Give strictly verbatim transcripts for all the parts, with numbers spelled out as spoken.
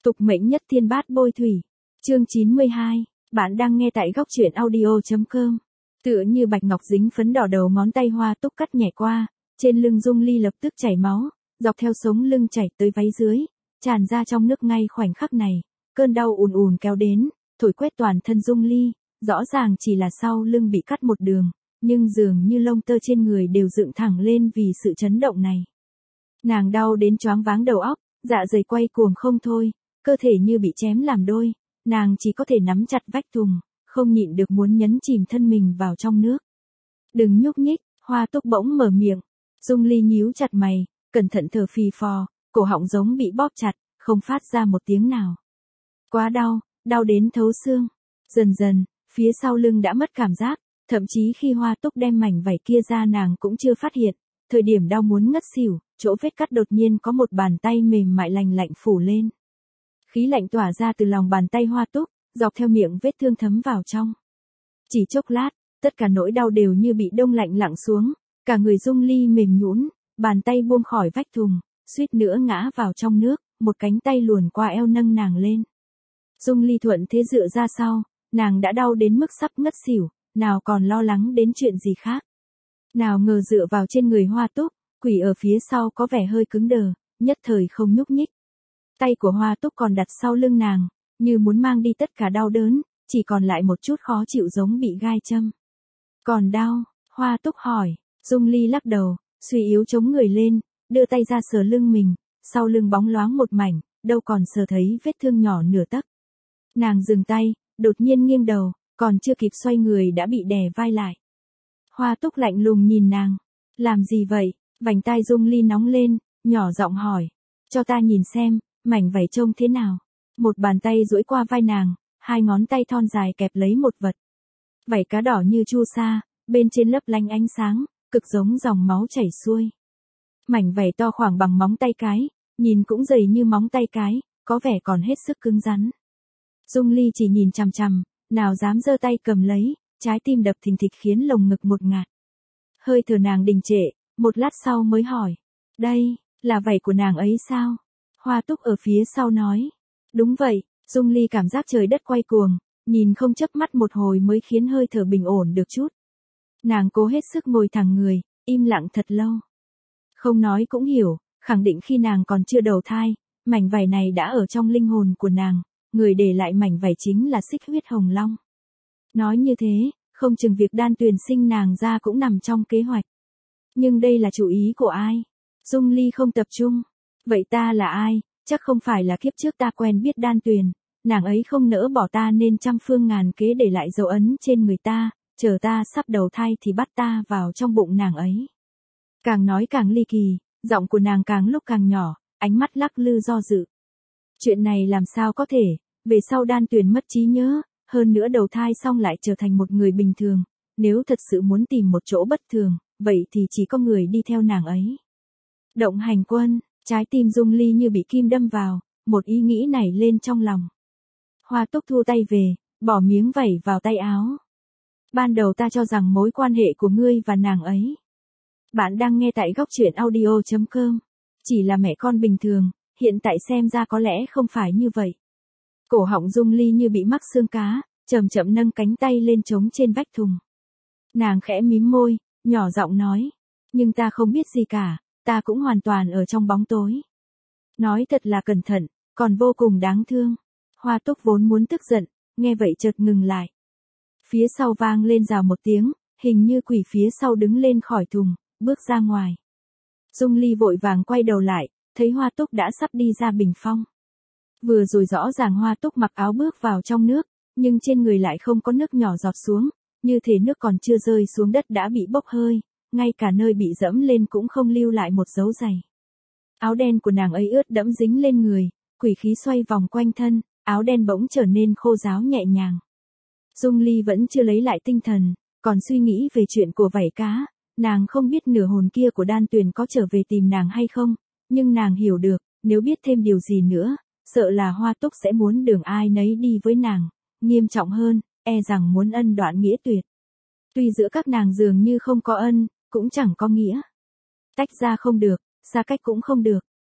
Tục mệnh nhất thiên bát bôi thủy. Chương chín mươi hai. Bạn đang nghe tại góc truyện audio chấm com. Tựa như bạch ngọc dính phấn đỏ, đầu ngón tay Hoa Túc cắt nhẹ qua, trên lưng Dung Ly lập tức chảy máu, dọc theo sống lưng chảy tới váy dưới, tràn ra trong nước. Ngay khoảnh khắc này, cơn đau ùn ùn kéo đến, thổi quét toàn thân Dung Ly, rõ ràng chỉ là sau lưng bị cắt một đường, nhưng dường như lông tơ trên người đều dựng thẳng lên vì sự chấn động này. Nàng đau đến choáng váng đầu óc, dạ dày quay cuồng không thôi, cơ thể như bị chém làm đôi, nàng chỉ có thể nắm chặt vách thùng, không nhịn được muốn nhấn chìm thân mình vào trong nước. Đừng nhúc nhích, Hoa Túc bỗng mở miệng. Dung Ly nhíu chặt mày, cẩn thận thở phì phò, cổ họng giống bị bóp chặt, không phát ra một tiếng nào. Quá đau, đau đến thấu xương. Dần dần, phía sau lưng đã mất cảm giác, thậm chí khi Hoa Túc đem mảnh vảy kia ra nàng cũng chưa phát hiện. Thời điểm đau muốn ngất xỉu, chỗ vết cắt đột nhiên có một bàn tay mềm mại lành lạnh phủ lên. Khí lạnh tỏa ra từ lòng bàn tay Hoa Túc, dọc theo miệng vết thương thấm vào trong. Chỉ chốc lát, tất cả nỗi đau đều như bị đông lạnh lặng xuống, cả người Dung Ly mềm nhũn, bàn tay buông khỏi vách thùng, suýt nữa ngã vào trong nước, một cánh tay luồn qua eo nâng nàng lên. Dung Ly thuận thế dựa ra sau, nàng đã đau đến mức sắp ngất xỉu, nào còn lo lắng đến chuyện gì khác. Nào ngờ dựa vào trên người Hoa Túc, quỷ ở phía sau có vẻ hơi cứng đờ, nhất thời không nhúc nhích. Tay của Hoa Túc còn đặt sau lưng nàng, như muốn mang đi tất cả đau đớn, chỉ còn lại một chút khó chịu giống bị gai châm. Còn đau? Hoa Túc hỏi. Dung Ly lắc đầu, suy yếu chống người lên, đưa tay ra sờ lưng mình, sau lưng bóng loáng một mảnh, đâu còn sờ thấy vết thương nhỏ nửa tấc. Nàng dừng tay, đột nhiên nghiêng đầu, còn chưa kịp xoay người đã bị đè vai lại. Hoa Túc lạnh lùng nhìn nàng. Làm gì vậy? Vành tai Dung Ly nóng lên, nhỏ giọng hỏi. Cho ta nhìn xem, mảnh vảy trông thế nào? Một bàn tay duỗi qua vai nàng, hai ngón tay thon dài kẹp lấy một vật. Vảy cá đỏ như chu sa, bên trên lấp lánh ánh sáng, cực giống dòng máu chảy xuôi. Mảnh vảy to khoảng bằng móng tay cái, nhìn cũng dày như móng tay cái, có vẻ còn hết sức cứng rắn. Dung Ly chỉ nhìn chằm chằm, nào dám giơ tay cầm lấy, trái tim đập thình thịch khiến lồng ngực một ngạt. Hơi thở nàng đình trệ, một lát sau mới hỏi. Đây, là vảy của nàng ấy sao? Hoa Túc ở phía sau nói. Đúng vậy. Dung Ly cảm giác trời đất quay cuồng, nhìn không chớp mắt một hồi mới khiến hơi thở bình ổn được chút. Nàng cố hết sức ngồi thẳng người, im lặng thật lâu. Không nói cũng hiểu, khẳng định khi nàng còn chưa đầu thai, mảnh vảy này đã ở trong linh hồn của nàng, người để lại mảnh vảy chính là Xích Huyết Hồng Long. Nói như thế, không chừng việc đan tuyền sinh nàng ra cũng nằm trong kế hoạch. Nhưng đây là chủ ý của ai? Dung Ly không tập trung. Vậy ta là ai? Chắc không phải là kiếp trước ta quen biết đan tuyền, nàng ấy không nỡ bỏ ta nên trăm phương ngàn kế để lại dấu ấn trên người ta, chờ ta sắp đầu thai thì bắt ta vào trong bụng nàng ấy. Càng nói càng ly kỳ, giọng của nàng càng lúc càng nhỏ, ánh mắt lắc lư do dự. Chuyện này làm sao có thể, về sau đan tuyền mất trí nhớ, hơn nữa đầu thai xong lại trở thành một người bình thường, nếu thật sự muốn tìm một chỗ bất thường, vậy thì chỉ có người đi theo nàng ấy. Động hành quân. Trái tim Dung Ly như bị kim đâm vào, một ý nghĩ nảy lên trong lòng. Hoa Túc thu tay về, bỏ miếng vảy vào tay áo. Ban đầu ta cho rằng mối quan hệ của ngươi và nàng ấy. Bạn đang nghe tại góc truyện audio chấm com. Chỉ là mẹ con bình thường, hiện tại xem ra có lẽ không phải như vậy. Cổ họng Dung Ly như bị mắc xương cá, chậm chậm nâng cánh tay lên trống trên vách thùng. Nàng khẽ mím môi, nhỏ giọng nói. Nhưng ta không biết gì cả. Ta cũng hoàn toàn ở trong bóng tối. Nói thật là cẩn thận, còn vô cùng đáng thương. Hoa Túc vốn muốn tức giận, nghe vậy chợt ngừng lại. Phía sau vang lên rào một tiếng, hình như quỷ phía sau đứng lên khỏi thùng, bước ra ngoài. Dung Ly vội vàng quay đầu lại, thấy Hoa Túc đã sắp đi ra bình phong. Vừa rồi rõ ràng Hoa Túc mặc áo bước vào trong nước, nhưng trên người lại không có nước nhỏ giọt xuống, như thể nước còn chưa rơi xuống đất đã bị bốc hơi. Ngay cả nơi bị dẫm lên cũng không lưu lại một dấu giày. Áo đen của nàng ấy ướt đẫm dính lên người, quỷ khí xoay vòng quanh thân, áo đen bỗng trở nên khô ráo nhẹ nhàng. Dung Ly vẫn chưa lấy lại tinh thần, còn suy nghĩ về chuyện của vảy cá, nàng không biết nửa hồn kia của đan tuyền có trở về tìm nàng hay không, nhưng nàng hiểu được, nếu biết thêm điều gì nữa, sợ là Hoa Túc sẽ muốn đường ai nấy đi với nàng, nghiêm trọng hơn, e rằng muốn ân đoạn nghĩa tuyệt. Tuy giữa các nàng dường như không có ân, cũng chẳng có nghĩa. Tách ra không được, xa cách cũng không được.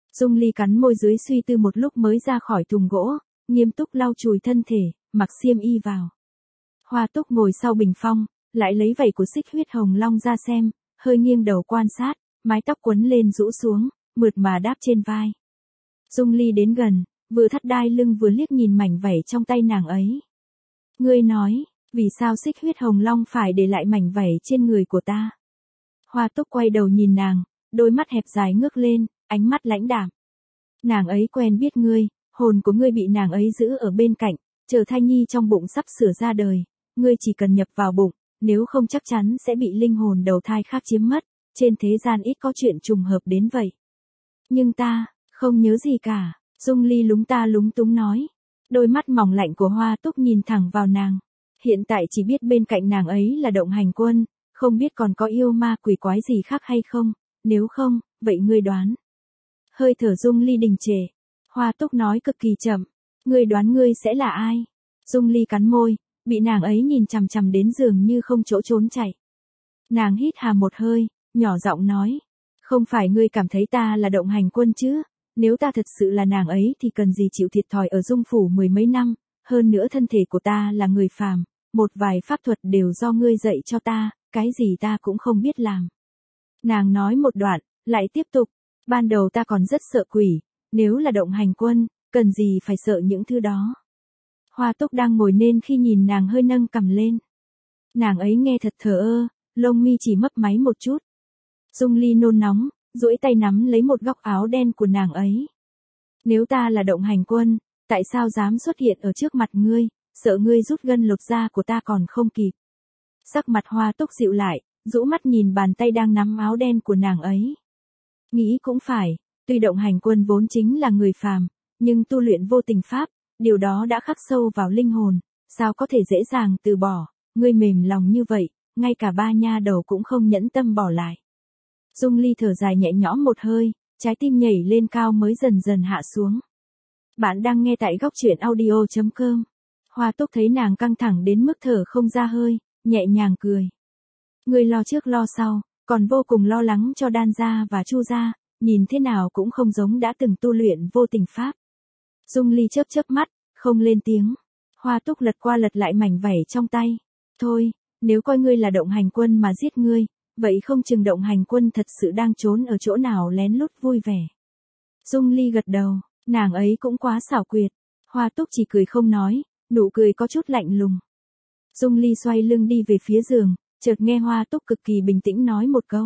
Dung Ly cắn môi dưới suy tư một lúc mới ra khỏi thùng gỗ, nghiêm túc lau chùi thân thể, mặc xiêm y vào. Hoa Túc ngồi sau bình phong, lại lấy vảy của Xích Huyết Hồng Long ra xem, hơi nghiêng đầu quan sát, mái tóc quấn lên rũ xuống, mượt mà đáp trên vai. Dung Ly đến gần, vừa thắt đai lưng vừa liếc nhìn mảnh vảy trong tay nàng ấy. Ngươi nói, vì sao Xích Huyết Hồng Long phải để lại mảnh vảy trên người của ta? Hoa Túc quay đầu nhìn nàng, đôi mắt hẹp dài ngước lên, ánh mắt lãnh đạm. Nàng ấy quen biết ngươi, hồn của ngươi bị nàng ấy giữ ở bên cạnh, chờ thai nhi trong bụng sắp sửa ra đời, ngươi chỉ cần nhập vào bụng, nếu không chắc chắn sẽ bị linh hồn đầu thai khác chiếm mất, trên thế gian ít có chuyện trùng hợp đến vậy. Nhưng ta, không nhớ gì cả, Dung Ly lúng ta lúng túng nói. Đôi mắt mỏng lạnh của Hoa Túc nhìn thẳng vào nàng. Hiện tại chỉ biết bên cạnh nàng ấy là Động Hành Quân, không biết còn có yêu ma quỷ quái gì khác hay không, nếu không, vậy ngươi đoán. Hơi thở Dung Ly đình trệ. Hoa Túc nói cực kỳ chậm, ngươi đoán ngươi sẽ là ai? Dung Ly cắn môi, bị nàng ấy nhìn chằm chằm đến dường như không chỗ trốn chạy. Nàng hít hà một hơi, nhỏ giọng nói, không phải ngươi cảm thấy ta là Động Hành Quân chứ? Nếu ta thật sự là nàng ấy thì cần gì chịu thiệt thòi ở Dung Phủ mười mấy năm, hơn nữa thân thể của ta là người phàm, một vài pháp thuật đều do ngươi dạy cho ta, cái gì ta cũng không biết làm. Nàng nói một đoạn, lại tiếp tục, ban đầu ta còn rất sợ quỷ, nếu là Động Hành Quân, cần gì phải sợ những thứ đó. Hoa Túc đang ngồi nên khi nhìn nàng hơi nâng cằm lên. Nàng ấy nghe thật thờ ơ, lông mi chỉ mấp máy một chút. Dung Ly nôn nóng, duỗi tay nắm lấy một góc áo đen của nàng ấy. Nếu ta là Động Hành Quân, tại sao dám xuất hiện ở trước mặt ngươi, sợ ngươi rút gân lột da của ta còn không kịp. Sắc mặt Hoa Túc dịu lại, rũ mắt nhìn bàn tay đang nắm áo đen của nàng ấy. Nghĩ cũng phải, tuy Động Hành Quân vốn chính là người phàm, nhưng tu luyện vô tình pháp, điều đó đã khắc sâu vào linh hồn, sao có thể dễ dàng từ bỏ, ngươi mềm lòng như vậy, ngay cả ba nha đầu cũng không nhẫn tâm bỏ lại. Dung Ly thở dài nhẹ nhõm một hơi, trái tim nhảy lên cao mới dần dần hạ xuống. Bạn đang nghe tại góc truyện audio chấm com. Hoa Túc thấy nàng căng thẳng đến mức thở không ra hơi, nhẹ nhàng cười. Ngươi lo trước lo sau, còn vô cùng lo lắng cho Đan gia và Chu gia, nhìn thế nào cũng không giống đã từng tu luyện vô tình pháp. Dung Ly chớp chớp mắt, không lên tiếng. Hoa Túc lật qua lật lại mảnh vảy trong tay. Thôi, nếu coi ngươi là Động Hành Quân mà giết ngươi, vậy không chừng Động Hành Quân thật sự đang trốn ở chỗ nào lén lút vui vẻ. Dung Ly gật đầu, nàng ấy cũng quá xảo quyệt. Hoa Túc chỉ cười không nói, nụ cười có chút lạnh lùng. Dung Ly xoay lưng đi về phía giường, chợt nghe Hoa Túc cực kỳ bình tĩnh nói một câu.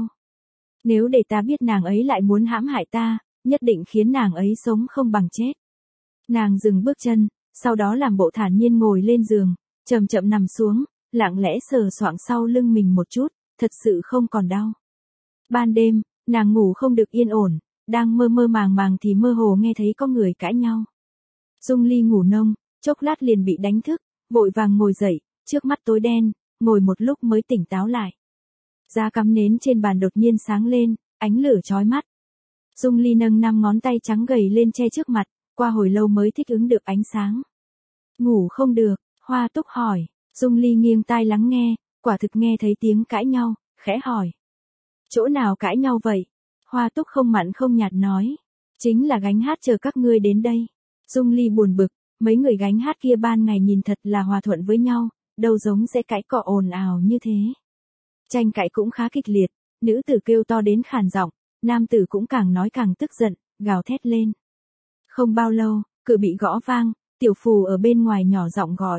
Nếu để ta biết nàng ấy lại muốn hãm hại ta, nhất định khiến nàng ấy sống không bằng chết. Nàng dừng bước chân, sau đó làm bộ thản nhiên ngồi lên giường, chậm chậm nằm xuống, lặng lẽ sờ soạng sau lưng mình một chút, thật sự không còn đau. Ban đêm, nàng ngủ không được yên ổn, đang mơ mơ màng màng thì mơ hồ nghe thấy có người cãi nhau. Dung Ly ngủ nông, chốc lát liền bị đánh thức, vội vàng ngồi dậy, trước mắt tối đen, ngồi một lúc mới tỉnh táo lại. Da cắm nến trên bàn đột nhiên sáng lên, ánh lửa chói mắt. Dung Ly nâng năm ngón tay trắng gầy lên che trước mặt, qua hồi lâu mới thích ứng được ánh sáng. Ngủ không được, Hoa Túc hỏi, Dung Ly nghiêng tai lắng nghe, quả thực nghe thấy tiếng cãi nhau, khẽ hỏi. Chỗ nào cãi nhau vậy? Hoa Túc không mặn không nhạt nói. Chính là gánh hát chờ các ngươi đến đây. Dung Ly buồn bực, mấy người gánh hát kia ban ngày nhìn thật là hòa thuận với nhau, đâu giống sẽ cãi cọ ồn ào như thế. Tranh cãi cũng khá kịch liệt, nữ tử kêu to đến khàn giọng, nam tử cũng càng nói càng tức giận, gào thét lên. Không bao lâu, cửa bị gõ vang, tiểu phù ở bên ngoài nhỏ giọng gọi.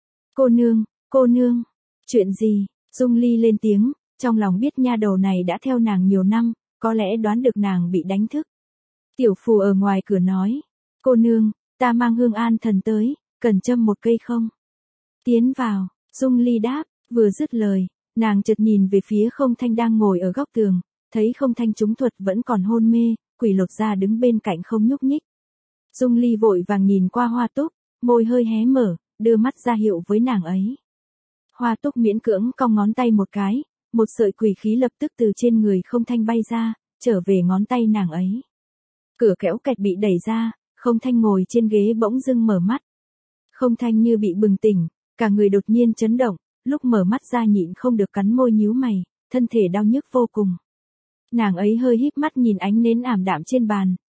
Cô nương, cô nương, chuyện gì? Dung Ly lên tiếng, trong lòng biết nha đầu này đã theo nàng nhiều năm, có lẽ đoán được nàng bị đánh thức. Tiểu phù ở ngoài cửa nói, cô nương, ta mang hương an thần tới, cần châm một cây không? Tiến vào, Dung Ly đáp, vừa dứt lời, nàng chợt nhìn về phía Không Thanh đang ngồi ở góc tường, thấy Không Thanh trúng thuật vẫn còn hôn mê, quỷ lột ra đứng bên cạnh không nhúc nhích. Dung Ly vội vàng nhìn qua Hoa Túc, môi hơi hé mở, đưa mắt ra hiệu với nàng ấy. Hoa Túc miễn cưỡng cong ngón tay một cái, một sợi quỷ khí lập tức từ trên người Không Thanh bay ra, trở về ngón tay nàng ấy. Cửa kéo kẹt bị đẩy ra, Không Thanh ngồi trên ghế bỗng dưng mở mắt. Không Thanh như bị bừng tỉnh, cả người đột nhiên chấn động, lúc mở mắt ra nhịn không được cắn môi nhíu mày, thân thể đau nhức vô cùng. Nàng ấy hơi híp mắt nhìn ánh nến ảm đạm trên bàn,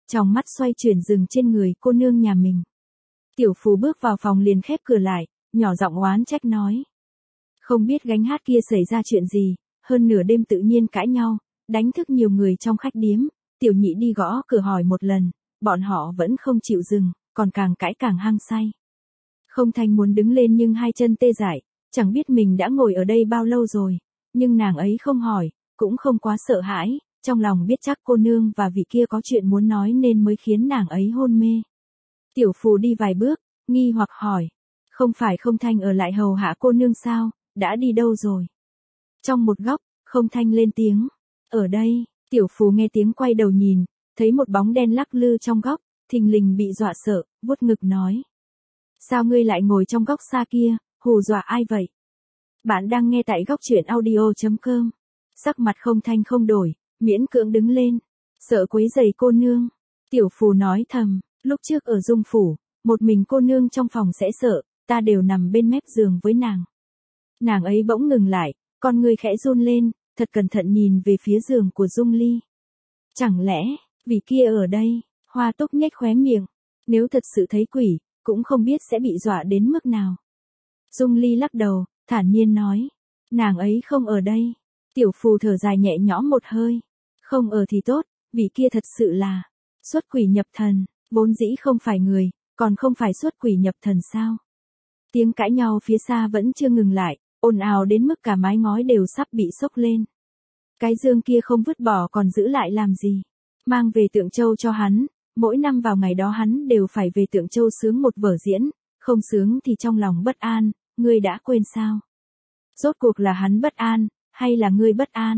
trong mắt xoay chuyển dừng trên người cô nương nhà mình. Tiểu Phù bước vào phòng liền khép cửa lại, nhỏ giọng oán trách nói. Không biết gánh hát kia xảy ra chuyện gì, hơn nửa đêm tự nhiên cãi nhau, đánh thức nhiều người trong khách điếm, tiểu nhị đi gõ cửa hỏi một lần, bọn họ vẫn không chịu dừng, còn càng cãi càng hăng say. Không Thanh muốn đứng lên nhưng hai chân tê dại, chẳng biết mình đã ngồi ở đây bao lâu rồi, nhưng nàng ấy không hỏi, cũng không quá sợ hãi, trong lòng biết chắc cô nương và vị kia có chuyện muốn nói nên mới khiến nàng ấy hôn mê. Tiểu Phù đi vài bước, nghi hoặc hỏi, không phải Không Thanh ở lại hầu hạ cô nương sao, đã đi đâu rồi? Trong một góc, Không Thanh lên tiếng, ở đây. Tiểu Phù nghe tiếng quay đầu nhìn, thấy một bóng đen lắc lư trong góc, thình lình bị dọa sợ, vuốt ngực nói. Sao ngươi lại ngồi trong góc xa kia, hù dọa ai vậy? Bạn đang nghe tại góc truyện audio chấm com. Sắc mặt Không Thanh không đổi, miễn cưỡng đứng lên, sợ quấy rầy cô nương. Tiểu Phù nói thầm, lúc trước ở Dung Phủ, một mình cô nương trong phòng sẽ sợ, ta đều nằm bên mép giường với nàng. Nàng ấy bỗng ngừng lại, con người khẽ run lên, thật cẩn thận nhìn về phía giường của Dung Ly. Chẳng lẽ, vì kia ở đây, Hoa Túc nhếch khóe miệng, nếu thật sự thấy quỷ, cũng không biết sẽ bị dọa đến mức nào. Dung Ly lắc đầu, thản nhiên nói, nàng ấy không ở đây. Tiểu Phù thở dài nhẹ nhõm một hơi, không ở thì tốt, vì kia thật sự là xuất quỷ nhập thần, vốn dĩ không phải người, còn không phải xuất quỷ nhập thần sao? Tiếng cãi nhau phía xa vẫn chưa ngừng lại, ồn ào đến mức cả mái ngói đều sắp bị xốc lên. Cái dương kia không vứt bỏ còn giữ lại làm gì? Mang về Tượng Châu cho hắn, mỗi năm vào ngày đó hắn đều phải về Tượng Châu sướng một vở diễn, không sướng thì trong lòng bất an, ngươi đã quên sao? Rốt cuộc là hắn bất an, hay là ngươi bất an?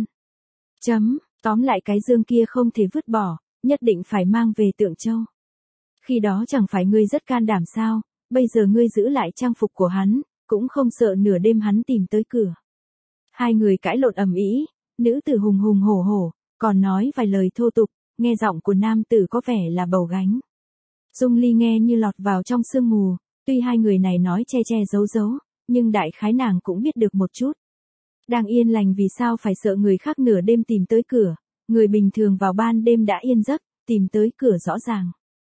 Chấm, tóm lại cái dương kia không thể vứt bỏ, nhất định phải mang về Tượng Châu. Khi đó chẳng phải ngươi rất can đảm sao, bây giờ ngươi giữ lại trang phục của hắn, cũng không sợ nửa đêm hắn tìm tới cửa. Hai người cãi lộn ầm ĩ, nữ tử hùng hùng hổ hổ, còn nói vài lời thô tục, nghe giọng của nam tử có vẻ là bầu gánh. Dung Ly nghe như lọt vào trong sương mù, tuy hai người này nói che che giấu giấu, nhưng đại khái nàng cũng biết được một chút. Đang yên lành vì sao phải sợ người khác nửa đêm tìm tới cửa, người bình thường vào ban đêm đã yên giấc, tìm tới cửa rõ ràng.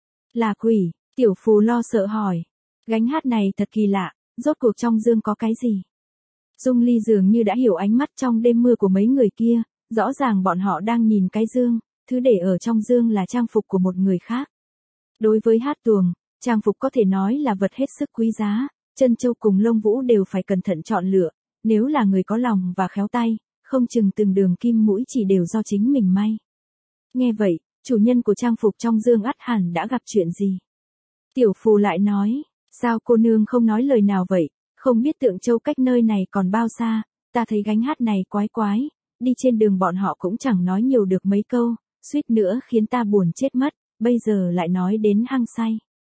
Là quỷ, Tiểu Phù lo sợ hỏi. Gánh hát này thật kỳ lạ, rốt cuộc trong dương có cái gì? Dung Ly dường như đã hiểu ánh mắt trong đêm mưa của mấy người kia, rõ ràng bọn họ đang nhìn cái dương, thứ để ở trong dương là trang phục của một người khác. Đối với hát tuồng, trang phục có thể nói là vật hết sức quý giá, chân châu cùng lông vũ đều phải cẩn thận chọn lựa, nếu là người có lòng và khéo tay, không chừng từng đường kim mũi chỉ đều do chính mình may. Nghe vậy, chủ nhân của trang phục trong dương ắt hẳn đã gặp chuyện gì? Tiểu Phù lại nói, sao cô nương không nói lời nào vậy, không biết Tượng Châu cách nơi này còn bao xa, ta thấy gánh hát này quái quái, đi trên đường bọn họ cũng chẳng nói nhiều được mấy câu, suýt nữa khiến ta buồn chết mất, bây giờ lại nói đến hăng say.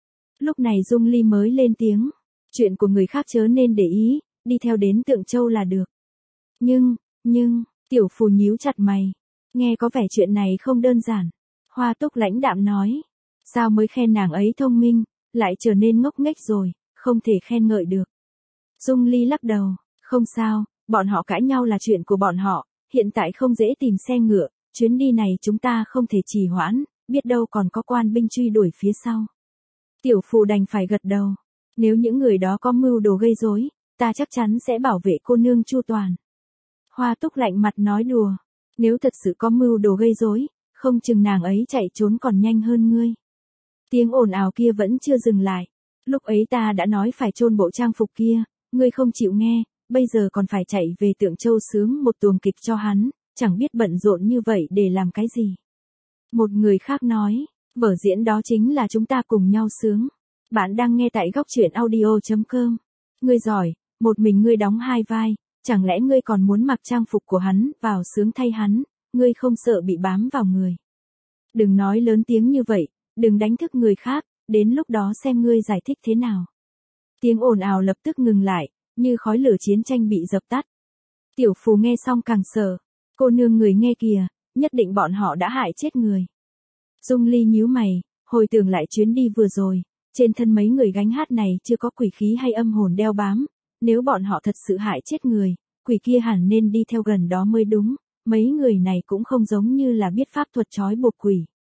Lúc này Dung Ly mới lên tiếng, chuyện của người khác chớ nên để ý, đi theo đến Tượng Châu là được. Nhưng, nhưng, Tiểu Phù nhíu chặt mày, nghe có vẻ chuyện này không đơn giản. Hoa Túc lãnh đạm nói, sao mới khen nàng ấy thông minh, lại trở nên ngốc nghếch rồi, không thể khen ngợi được. Dung Ly lắc đầu, không sao, bọn họ cãi nhau là chuyện của bọn họ, hiện tại không dễ tìm xe ngựa, chuyến đi này chúng ta không thể trì hoãn, biết đâu còn có quan binh truy đuổi phía sau. Tiểu Phù đành phải gật đầu, nếu những người đó có mưu đồ gây rối, ta chắc chắn sẽ bảo vệ cô nương chu toàn. Hoa Túc lạnh mặt nói đùa, nếu thật sự có mưu đồ gây rối, không chừng nàng ấy chạy trốn còn nhanh hơn ngươi. Tiếng ồn ào kia vẫn chưa dừng lại, lúc ấy ta đã nói phải chôn bộ trang phục kia, ngươi không chịu nghe, bây giờ còn phải chạy về Tượng Châu sướng một tuồng kịch cho hắn, chẳng biết bận rộn như vậy để làm cái gì. Một người khác nói, vở diễn đó chính là chúng ta cùng nhau sướng. Bạn đang nghe tại góc truyện audio chấm com. Ngươi giỏi, một mình ngươi đóng hai vai, chẳng lẽ ngươi còn muốn mặc trang phục của hắn vào sướng thay hắn, ngươi không sợ bị bám vào người. Đừng nói lớn tiếng như vậy, đừng đánh thức người khác, đến lúc đó xem ngươi giải thích thế nào. Tiếng ồn ào lập tức ngừng lại, như khói lửa chiến tranh bị dập tắt. Tiểu Phù nghe xong càng sợ, cô nương người nghe kìa, nhất định bọn họ đã hại chết người. Dung Ly nhíu mày, hồi tưởng lại chuyến đi vừa rồi, trên thân mấy người gánh hát này chưa có quỷ khí hay âm hồn đeo bám, nếu bọn họ thật sự hại chết người, quỷ kia hẳn nên đi theo gần đó mới đúng, mấy người này cũng không giống như là biết pháp thuật trói buộc quỷ.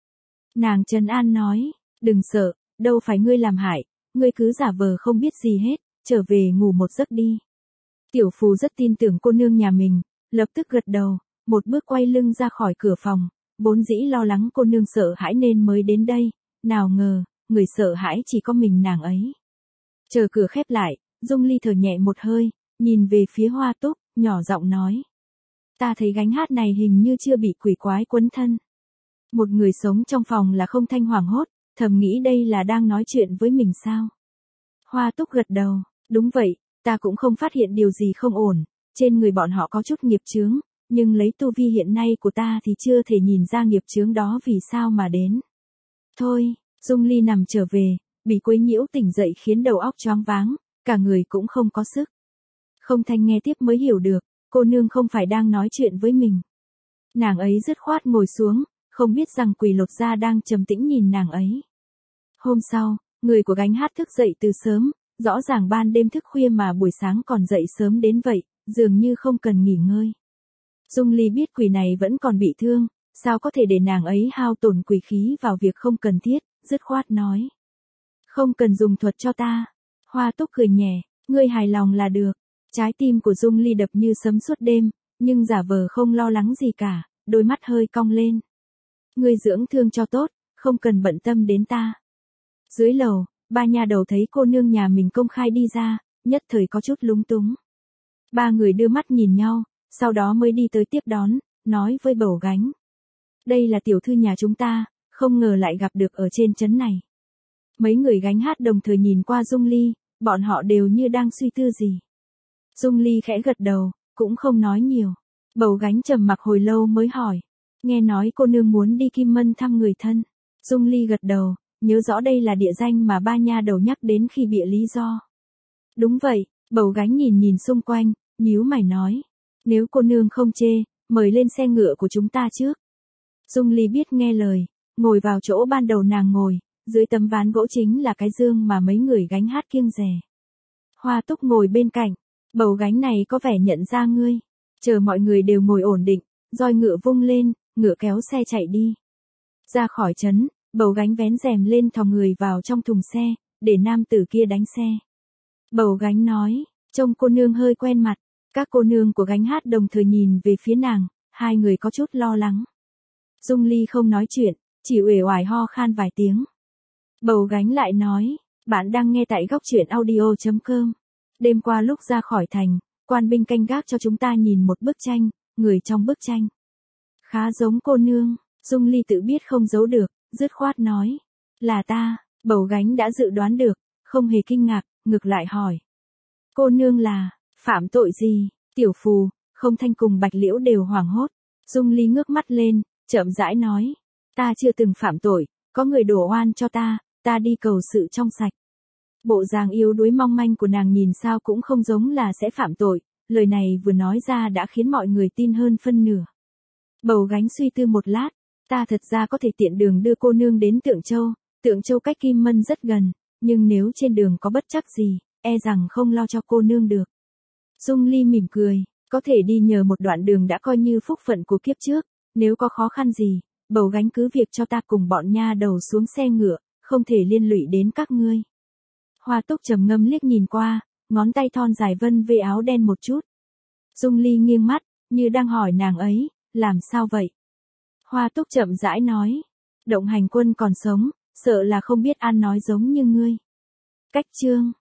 Nàng trấn an nói, đừng sợ, đâu phải ngươi làm hại, ngươi cứ giả vờ không biết gì hết, trở về ngủ một giấc đi. Tiểu Phù rất tin tưởng cô nương nhà mình, lập tức gật đầu, một bước quay lưng ra khỏi cửa phòng, vốn dĩ lo lắng cô nương sợ hãi nên mới đến đây, nào ngờ, người sợ hãi chỉ có mình nàng ấy. Chờ cửa khép lại, Dung Ly thở nhẹ một hơi, nhìn về phía Hoa Túc, nhỏ giọng nói. Ta thấy gánh hát này hình như chưa bị quỷ quái quấn thân. Một người sống trong phòng là không thanh hoảng hốt, thầm nghĩ đây là đang nói chuyện với mình sao. Hoa Túc gật đầu, đúng vậy, ta cũng không phát hiện điều gì không ổn, trên người bọn họ có chút nghiệp chướng, nhưng lấy tu vi hiện nay của ta thì chưa thể nhìn ra nghiệp chướng đó vì sao mà đến. Thôi, Dung Ly nằm trở về, bị quấy nhiễu tỉnh dậy khiến đầu óc choáng váng, cả người cũng không có sức. Không thanh nghe tiếp mới hiểu được, cô nương không phải đang nói chuyện với mình. Nàng ấy dứt khoát ngồi xuống, không biết rằng Quỷ Lột Da đang trầm tĩnh nhìn nàng ấy. Hôm sau, người của gánh hát thức dậy từ sớm, rõ ràng ban đêm thức khuya mà buổi sáng còn dậy sớm đến vậy, dường như không cần nghỉ ngơi. Dung Ly biết quỷ này vẫn còn bị thương, sao có thể để nàng ấy hao tổn quỷ khí vào việc không cần thiết, dứt khoát nói. Không cần dùng thuật cho ta. Hoa Túc cười nhẹ, ngươi hài lòng là được. Trái tim của Dung Ly đập như sấm suốt đêm, nhưng giả vờ không lo lắng gì cả, đôi mắt hơi cong lên. Ngươi dưỡng thương cho tốt, không cần bận tâm đến ta. Dưới lầu, ba nha đầu thấy cô nương nhà mình công khai đi ra, nhất thời có chút lúng túng. Ba người đưa mắt nhìn nhau, sau đó mới đi tới tiếp đón, nói với Bầu Gánh. Đây là tiểu thư nhà chúng ta, không ngờ lại gặp được ở trên trấn này. Mấy người gánh hát đồng thời nhìn qua Dung Ly, bọn họ đều như đang suy tư gì. Dung Ly khẽ gật đầu, cũng không nói nhiều. Bầu Gánh trầm mặc hồi lâu mới hỏi. Nghe nói cô nương muốn đi Kim Mân thăm người thân. Dung Ly gật đầu, nhớ rõ đây là địa danh mà ba nha đầu nhắc đến khi bịa lý do. Đúng vậy, Bầu Gánh nhìn nhìn xung quanh, nhíu mày nói. Nếu cô nương không chê, mời lên xe ngựa của chúng ta trước. Dung Ly biết nghe lời, ngồi vào chỗ ban đầu nàng ngồi, dưới tấm ván gỗ chính là cái giường mà mấy người gánh hát kiêng dè. Hoa Túc ngồi bên cạnh, Bầu Gánh này có vẻ nhận ra ngươi. Chờ mọi người đều ngồi ổn định, roi ngựa vung lên, ngựa kéo xe chạy đi. Ra khỏi trấn, Bầu Gánh vén rèm lên thò người vào trong thùng xe, để nam tử kia đánh xe. Bầu Gánh nói, trông cô nương hơi quen mặt. Các cô nương của gánh hát đồng thời nhìn về phía nàng, hai người có chút lo lắng. Dung Ly không nói chuyện, chỉ uể oải ho khan vài tiếng. Bầu Gánh lại nói, bạn đang nghe tại góc truyện audio chấm com. Đêm qua lúc ra khỏi thành, quan binh canh gác cho chúng ta nhìn một bức tranh, người trong bức tranh. Khá giống cô nương, Dung Ly tự biết không giấu được, dứt khoát nói. Là ta, Bầu Gánh đã dự đoán được, không hề kinh ngạc, ngược lại hỏi. Cô nương là, phạm tội gì? Tiểu Phù, Không Thanh cùng Bạch Liễu đều hoảng hốt. Dung Ly ngước mắt lên, chậm rãi nói. Ta chưa từng phạm tội, có người đổ oan cho ta, ta đi cầu sự trong sạch. Bộ dáng yếu đuối mong manh của nàng nhìn sao cũng không giống là sẽ phạm tội, lời này vừa nói ra đã khiến mọi người tin hơn phân nửa. Bầu Gánh suy tư một lát, ta thật ra có thể tiện đường đưa cô nương đến Tượng Châu, Tượng Châu cách Kim Mân rất gần, nhưng nếu trên đường có bất trắc gì, e rằng không lo cho cô nương được. Dung Ly mỉm cười, có thể đi nhờ một đoạn đường đã coi như phúc phận của kiếp trước, nếu có khó khăn gì, Bầu Gánh cứ việc cho ta cùng bọn nha đầu xuống xe ngựa, không thể liên lụy đến các ngươi. Hoa Túc trầm ngâm liếc nhìn qua, ngón tay thon dài vân vê áo đen một chút. Dung Ly nghiêng mắt, như đang hỏi nàng ấy, làm sao vậy? Hoa Túc chậm rãi nói, Động Hành Quân còn sống, sợ là không biết ăn nói giống như ngươi. Cách chương